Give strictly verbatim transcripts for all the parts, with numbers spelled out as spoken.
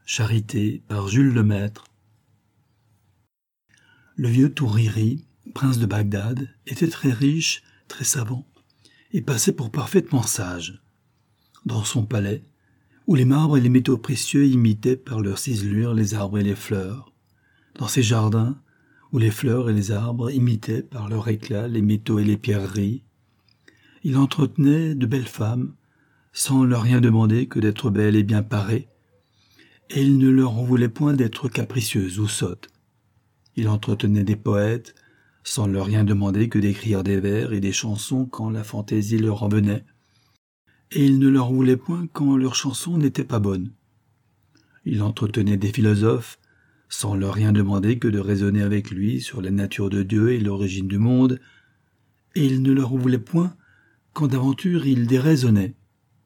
Charité par Jules Lemaître. Le vieux Touriri, prince de Bagdad, était très riche, très savant, et passait pour parfaitement sage. Dans son palais, où les marbres et les métaux précieux imitaient par leur ciselure les arbres et les fleurs, dans ses jardins, où les fleurs et les arbres imitaient par leur éclat les métaux et les pierreries, il entretenait de belles femmes, sans leur rien demander que d'être belles et bien parées, et il ne leur en voulait point d'être capricieuses ou sottes. Il entretenait des poètes, sans leur rien demander que d'écrire des vers et des chansons quand la fantaisie leur en venait, et il ne leur voulait point quand leurs chansons n'étaient pas bonnes. Il entretenait des philosophes, sans leur rien demander que de raisonner avec lui sur la nature de Dieu et l'origine du monde, et il ne leur voulait point quand d'aventure il déraisonnait.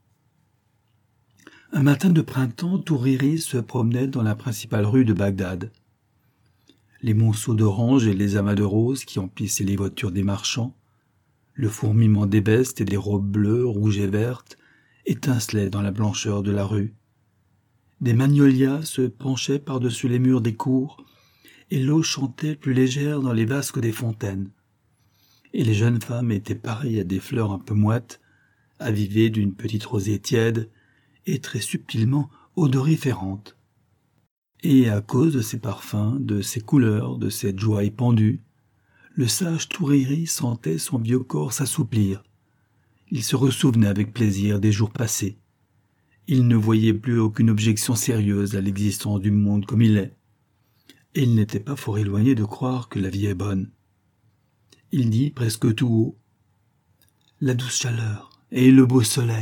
Un matin de printemps, Touriri se promenait dans la principale rue de Bagdad. Les monceaux d'oranges et les amas de roses qui emplissaient les voitures des marchands, le fourmillement des vestes et des robes bleues, rouges et vertes, étincelaient dans la blancheur de la rue. Des magnolias se penchaient par-dessus les murs des cours, et l'eau chantait plus légère dans les vasques des fontaines. Et les jeunes femmes étaient pareilles à des fleurs un peu moites, avivées d'une petite rosée tiède, et très subtilement odoriférantes. Et à cause de ces parfums, de ces couleurs, de cette joie épandue, le sage Touriri sentait son vieux corps s'assouplir. Il se ressouvenait avec plaisir des jours passés. Il ne voyait plus aucune objection sérieuse à l'existence du monde comme il est. Et il n'était pas fort éloigné de croire que la vie est bonne. Il dit presque tout haut « La douce chaleur et le beau soleil ».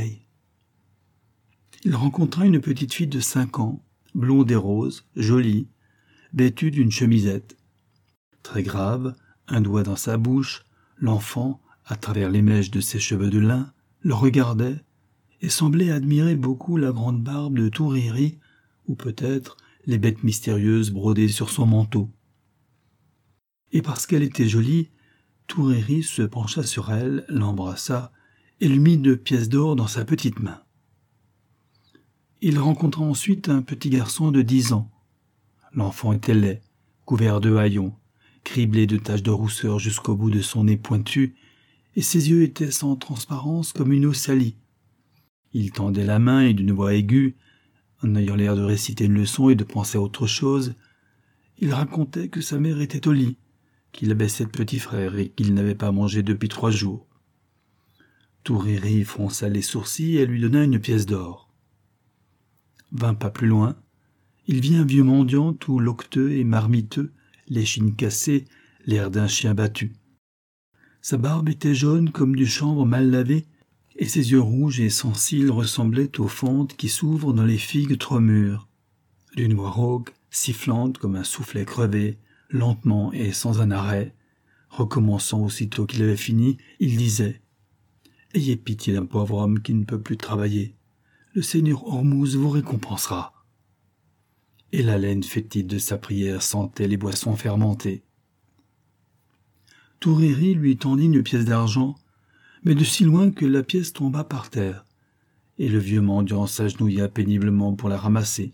Il rencontra une petite fille de cinq ans, blonde et rose, jolie, vêtue d'une chemisette. Très grave, un doigt dans sa bouche, l'enfant, à travers les mèches de ses cheveux de lin, le regardait et semblait admirer beaucoup la grande barbe de Touriri, ou peut-être les bêtes mystérieuses brodées sur son manteau. Et parce qu'elle était jolie, Touriri se pencha sur elle, l'embrassa et lui mit deux pièces d'or dans sa petite main. Il rencontra ensuite un petit garçon de dix ans. L'enfant était laid, couvert de haillons, criblé de taches de rousseur jusqu'au bout de son nez pointu, et ses yeux étaient sans transparence comme une eau salie. Il tendait la main et d'une voix aiguë, en ayant l'air de réciter une leçon et de penser à autre chose, il racontait que sa mère était au lit, qu'il avait sept petits frères et qu'il n'avait pas mangé depuis trois jours. Touriri fronça les sourcils et lui donna une pièce d'or. Vingt pas plus loin, il vit un vieux mendiant tout loqueteux et marmiteux, l'échine cassée, l'air d'un chien battu. Sa barbe était jaune comme du chanvre mal lavé, et ses yeux rouges et sans cils ressemblaient aux fentes qui s'ouvrent dans les figues trop mûres. D'une voix rauque, sifflante comme un soufflet crevé, lentement et sans un arrêt, recommençant aussitôt qu'il avait fini, il disait « Ayez pitié d'un pauvre homme qui ne peut plus travailler. Le seigneur Hormuz vous récompensera. » Et la laine fétide de sa prière sentait les boissons fermentées. Touriri lui tendit une pièce d'argent, mais de si loin que la pièce tomba par terre, et le vieux mendiant s'agenouilla péniblement pour la ramasser.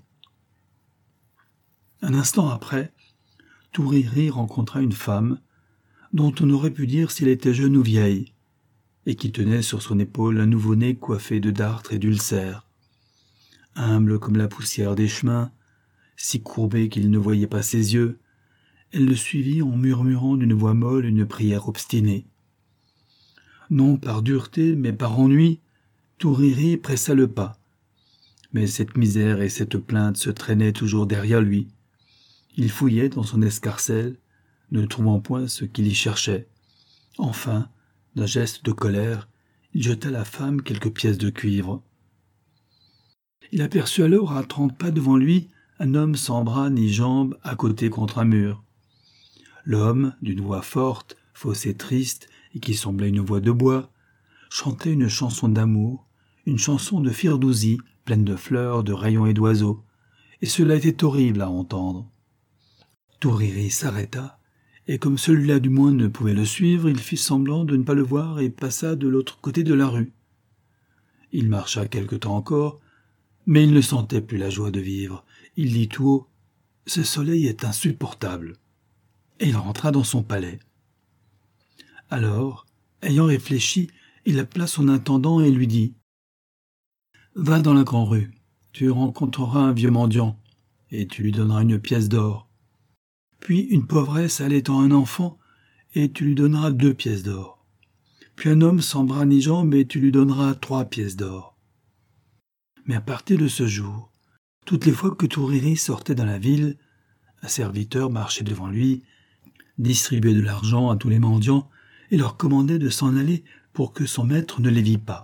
Un instant après, Touriri rencontra une femme, dont on aurait pu dire s'il était jeune ou vieille, et qui tenait sur son épaule un nouveau-né coiffé de dartres et d'ulcères. Humble comme la poussière des chemins, si courbée qu'il ne voyait pas ses yeux, elle le suivit en murmurant d'une voix molle une prière obstinée. Non par dureté, mais par ennui, Touriri pressa le pas. Mais cette misère et cette plainte se traînaient toujours derrière lui. Il fouillait dans son escarcelle, ne trouvant point ce qu'il y cherchait. Enfin, d'un geste de colère, il jeta à la femme quelques pièces de cuivre. Il aperçut alors à trente pas devant lui un homme sans bras ni jambes accoté contre un mur. L'homme, d'une voix forte, fausse et triste, et qui semblait une voix de bois, chantait une chanson d'amour, une chanson de Firdousi, pleine de fleurs, de rayons et d'oiseaux, et cela était horrible à entendre. Touriri s'arrêta, et comme celui-là du moins ne pouvait le suivre, il fit semblant de ne pas le voir et passa de l'autre côté de la rue. Il marcha quelque temps encore, Mais il ne sentait plus la joie de vivre. Il dit tout haut « Ce soleil est insupportable !» Et il rentra dans son palais. Alors, ayant réfléchi, il appela son intendant et lui dit « Va dans la grande-rue, tu rencontreras un vieux mendiant, et tu lui donneras une pièce d'or. Puis une pauvresse allaitant un enfant, et tu lui donneras deux pièces d'or. Puis un homme sans bras ni jambes, et tu lui donneras trois pièces d'or. Mais à partir de ce jour, toutes les fois que Touriri sortait dans la ville, un serviteur marchait devant lui, distribuait de l'argent à tous les mendiants et leur commandait de s'en aller pour que son maître ne les vît pas.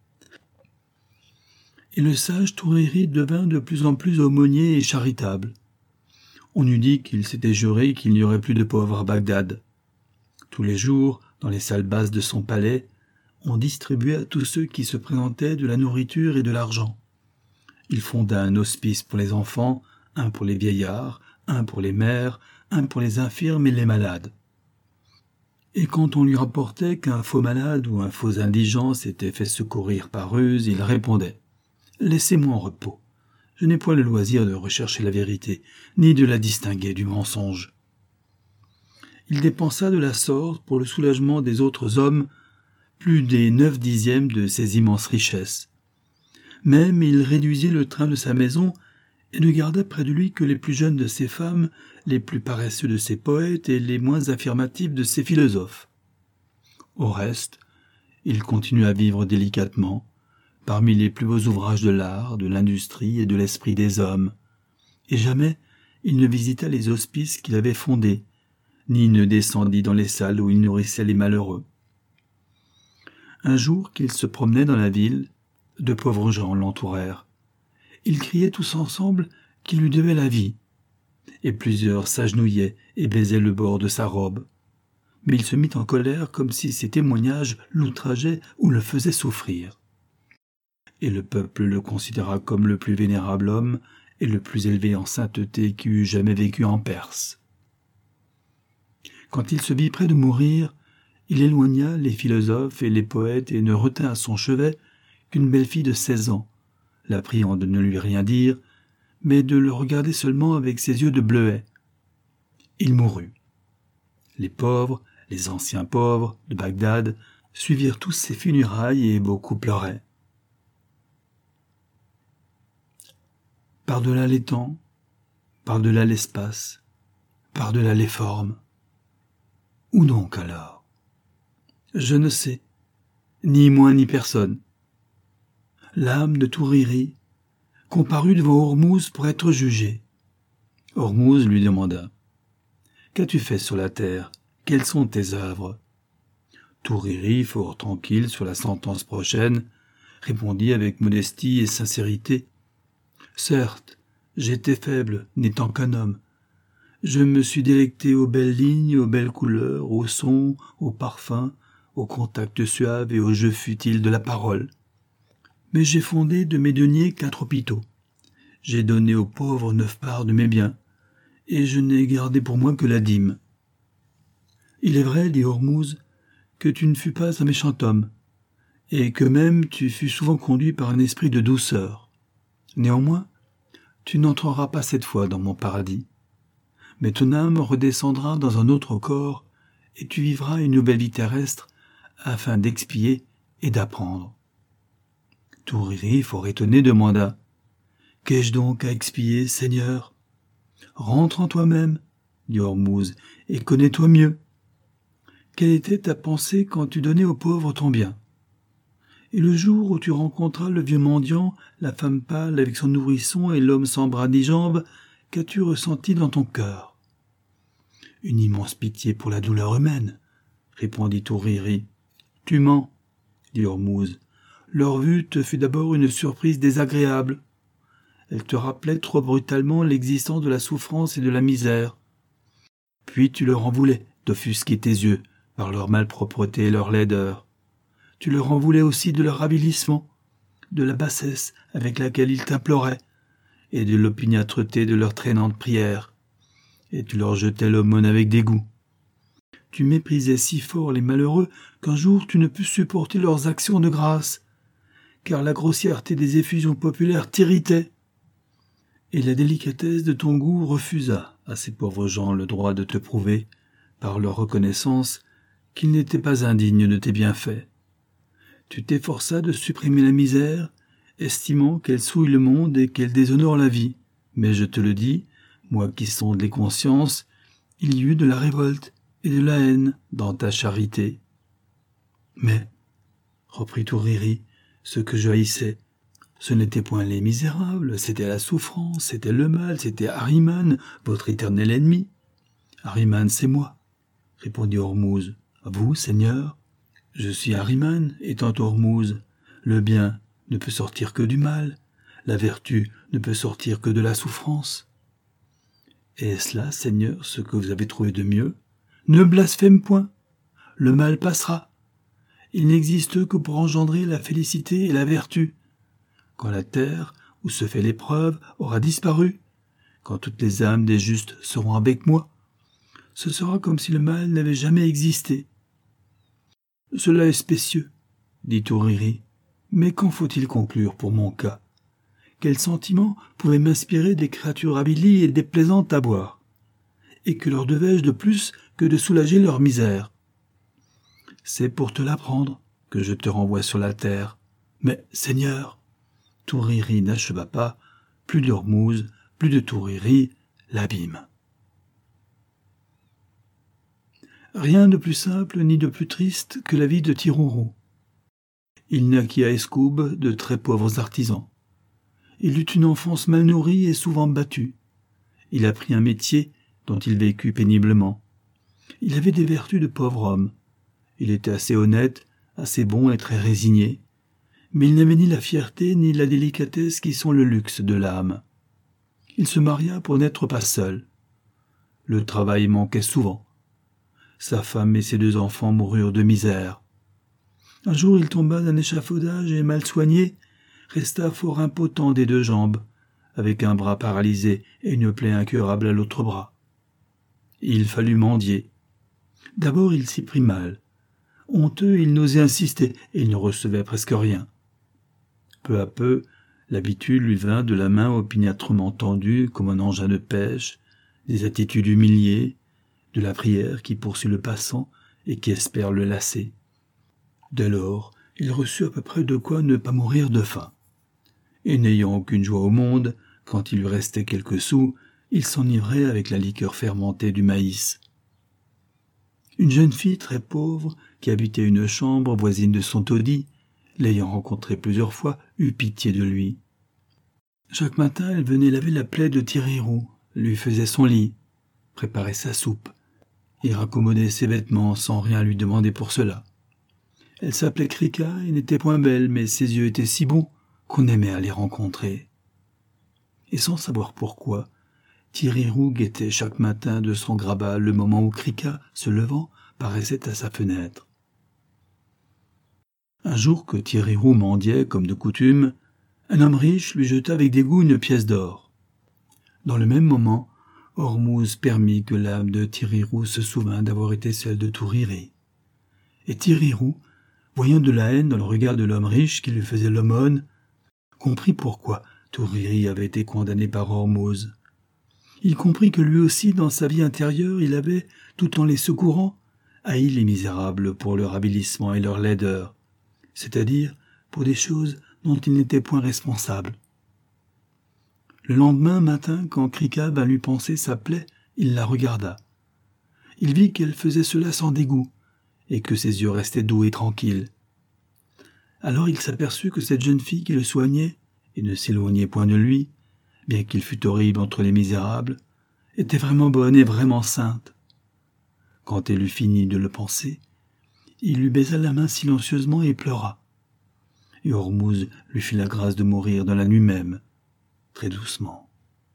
Et le sage Touriri devint de plus en plus aumônier et charitable. On eût dit qu'il s'était juré qu'il n'y aurait plus de pauvres à Bagdad. Tous les jours, dans les salles basses de son palais, on distribuait à tous ceux qui se présentaient de la nourriture et de l'argent. Il fonda un hospice pour les enfants, un pour les vieillards, un pour les mères, un pour les infirmes et les malades. Et quand on lui rapportait qu'un faux malade ou un faux indigent s'était fait secourir par ruse, il répondait « Laissez-moi en repos. Je n'ai point le loisir de rechercher la vérité, ni de la distinguer du mensonge. » Il dépensa de la sorte pour le soulagement des autres hommes plus des neuf dixièmes de ses immenses richesses. Même il réduisit le train de sa maison et ne garda près de lui que les plus jeunes de ses femmes, les plus paresseux de ses poètes et les moins affirmatifs de ses philosophes. Au reste, il continua à vivre délicatement, parmi les plus beaux ouvrages de l'art, de l'industrie et de l'esprit des hommes, et jamais il ne visita les hospices qu'il avait fondés, ni ne descendit dans les salles où il nourrissait les malheureux. Un jour qu'il se promenait dans la ville, de pauvres gens l'entourèrent. Ils criaient tous ensemble qu'il lui devait la vie, et plusieurs s'agenouillaient et baisaient le bord de sa robe. Mais il se mit en colère comme si ces témoignages l'outrageaient ou le faisaient souffrir. Et le peuple le considéra comme le plus vénérable homme et le plus élevé en sainteté qui eût jamais vécu en Perse. Quand il se vit près de mourir, il éloigna les philosophes et les poètes et ne retint à son chevet qu'une belle fille de seize ans, la priant de ne lui rien dire, mais de le regarder seulement avec ses yeux de bleuet. Il mourut. Les pauvres, les anciens pauvres de Bagdad, suivirent tous ses funérailles et beaucoup pleuraient. Par-delà les temps, par-delà l'espace, par-delà les formes. Où donc alors? Je ne sais, ni moi ni personne. L'âme de Touriri comparut devant Hormuz pour être jugée. Hormuz lui demanda « Qu'as-tu fait sur la terre? Quelles sont tes œuvres ?» Touriri, fort tranquille sur la sentence prochaine, répondit avec modestie et sincérité « Certes, j'étais faible, n'étant qu'un homme. Je me suis délecté aux belles lignes, aux belles couleurs, aux sons, aux parfums, au contact suave et au jeu futile de la parole. Mais j'ai fondé de mes deniers quatre hôpitaux. J'ai donné aux pauvres neuf parts de mes biens, et je n'ai gardé pour moi que la dîme. Il est vrai, dit Hormuz, que tu ne fus pas un méchant homme, et que même tu fus souvent conduit par un esprit de douceur. Néanmoins, tu n'entreras pas cette fois dans mon paradis, mais ton âme redescendra dans un autre corps, et tu vivras une nouvelle vie terrestre afin d'expier et d'apprendre. Touriri, fort étonné, demanda « Qu'ai-je donc à expier, Seigneur ?»« Rentre en toi-même, dit Hormuz, et connais-toi mieux. Quelle était ta pensée quand tu donnais aux pauvres ton bien? Et le jour où tu rencontras le vieux mendiant, la femme pâle avec son nourrisson et l'homme sans bras ni jambes, qu'as-tu ressenti dans ton cœur? » « Une immense pitié pour la douleur humaine, » répondit Touriri. « Tu mens, dit Hormuz. Leur vue te fut d'abord une surprise désagréable. Elle te rappelait trop brutalement l'existence de la souffrance et de la misère. Puis tu leur en voulais d'offusquer tes yeux par leur malpropreté et leur laideur. Tu leur en voulais aussi de leur avilissement, de la bassesse avec laquelle ils t'imploraient, et de l'opiniâtreté de leurs traînantes prières. Et tu leur jetais l'aumône avec dégoût. Tu méprisais si fort les malheureux qu'un jour tu ne pus supporter leurs actions de grâce. car la grossièreté des effusions populaires t'irritait. Et la délicatesse de ton goût refusa à ces pauvres gens le droit de te prouver, par leur reconnaissance, qu'ils n'étaient pas indignes de tes bienfaits. Tu t'efforças de supprimer la misère, estimant qu'elle souille le monde et qu'elle déshonore la vie. Mais je te le dis, moi qui sonde les consciences, il y eut de la révolte et de la haine dans ta charité. Mais, reprit Touriri, ce que je haïssais, ce n'était point les misérables, c'était la souffrance, c'était le mal, c'était Ahriman, votre éternel ennemi. Ahriman, c'est moi, répondit Ormuz. Vous, Seigneur? Je suis Ahriman, étant Ormuz. Le bien ne peut sortir que du mal, la vertu ne peut sortir que de la souffrance. Est-ce là, Seigneur, ce que vous avez trouvé de mieux? Ne blasphème point, le mal passera. Il n'existe que pour engendrer la félicité et la vertu. Quand la terre, où se fait l'épreuve, aura disparu, quand toutes les âmes des justes seront avec moi, ce sera comme si le mal n'avait jamais existé. Cela est spécieux, dit Touriri, mais qu'en faut-il conclure pour mon cas? Quel sentiment pouvait m'inspirer des créatures avilies et déplaisantes à voir? Et que leur devais-je de plus que de soulager leur misère? C'est pour te l'apprendre que je te renvoie sur la terre. Mais, Seigneur, Touriri n'acheva pas, plus d'Ormuz, plus de Touriri, l'abîme. Rien de plus simple ni de plus triste que la vie de Tiruru. Il naquit à Escoub de très pauvres artisans. Il eut une enfance mal nourrie et souvent battue. Il apprit un métier dont il vécut péniblement. Il avait des vertus de pauvre homme. Il était assez honnête, assez bon et très résigné. Mais il n'avait ni la fierté ni la délicatesse qui sont le luxe de l'âme. Il se maria pour n'être pas seul. Le travail manquait souvent. Sa femme et ses deux enfants moururent de misère. Un jour il tomba d'un échafaudage et, mal soigné, resta fort impotent des deux jambes, avec un bras paralysé et une plaie incurable à l'autre bras. Il fallut mendier. D'abord il s'y prit mal. Honteux, il n'osait insister et il ne recevait presque rien. Peu à peu, l'habitude lui vint de la main opiniâtrement tendue comme un engin de pêche, des attitudes humiliées, de la prière qui poursuit le passant et qui espère le lasser. Dès lors, il reçut à peu près de quoi ne pas mourir de faim. Et n'ayant aucune joie au monde, quand il lui restait quelques sous, il s'enivrait avec la liqueur fermentée du maïs. Une jeune fille très pauvre, qui habitait une chambre voisine de son taudis, l'ayant rencontré plusieurs fois, eut pitié de lui. Chaque matin, elle venait laver la plaie de Tiruru, lui faisait son lit, préparait sa soupe, et raccommodait ses vêtements sans rien lui demander pour cela. Elle s'appelait Krika et n'était point belle, mais ses yeux étaient si bons qu'on aimait à les rencontrer. Et sans savoir pourquoi, Tiruru guettait chaque matin de son grabat le moment où Krika, se levant, paraissait à sa fenêtre. Un jour que Tiruru mendiait comme de coutume, un homme riche lui jeta avec dégoût une pièce d'or. Dans le même moment, Ormuz permit que l'âme de Tiruru se souvînt d'avoir été celle de Touriri. Et Tiruru, voyant de la haine dans le regard de l'homme riche qui lui faisait l'aumône, comprit pourquoi Touriri avait été condamné par Ormuz. Il comprit que lui aussi, dans sa vie intérieure, il avait, tout en les secourant, haï les misérables pour leur avilissement et leur laideur, c'est-à-dire pour des choses dont il n'était point responsable. Le lendemain matin, quand Krika vint lui panser sa plaie, il la regarda. Il vit qu'elle faisait cela sans dégoût, et que ses yeux restaient doux et tranquilles. Alors il s'aperçut que cette jeune fille qui le soignait, et ne s'éloignait point de lui, bien qu'il fût horrible entre les misérables, était vraiment bonne et vraiment sainte. Quand elle eut fini de le panser, il lui baisa la main silencieusement et pleura. Et Ormuz lui fit la grâce de mourir dans la nuit même, très doucement.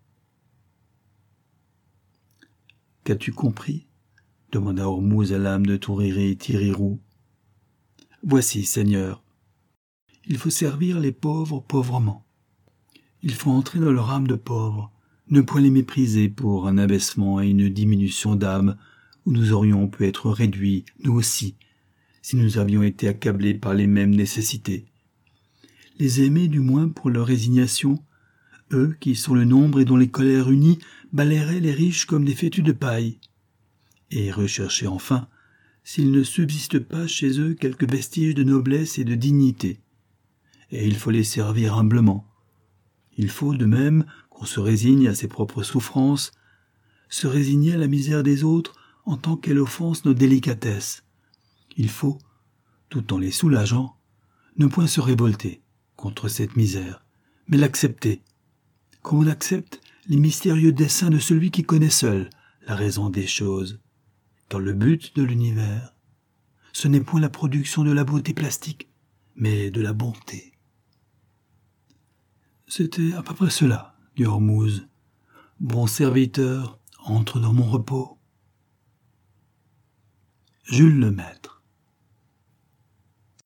« Qu'as-tu compris ?» demanda Ormuz à l'âme de Touriri Tiruru. « Voici, Seigneur. Il faut servir les pauvres pauvrement. Il faut entrer dans leur âme de pauvre, ne point les mépriser pour un abaissement et une diminution d'âme où nous aurions pu être réduits, nous aussi, si nous avions été accablés par les mêmes nécessités. les aimer du moins pour leur résignation, eux qui sont le nombre et dont les colères unies balayeraient les riches comme des fétus de paille, et rechercher enfin s'il ne subsiste pas chez eux quelques vestiges de noblesse et de dignité. Et il faut les servir humblement. Il faut, de même qu'on se résigne à ses propres souffrances, se résigner à la misère des autres en tant qu'elle offense nos délicatesses. Il faut, tout en les soulageant, ne point se révolter contre cette misère, mais l'accepter, comme on accepte les mystérieux desseins de celui qui connaît seul la raison des choses. Car le but de l'univers, ce n'est point la production de la beauté plastique, mais de la bonté. C'était à peu près cela, dit Ormuz. Bon serviteur, entre dans mon repos. Jules Lemaître.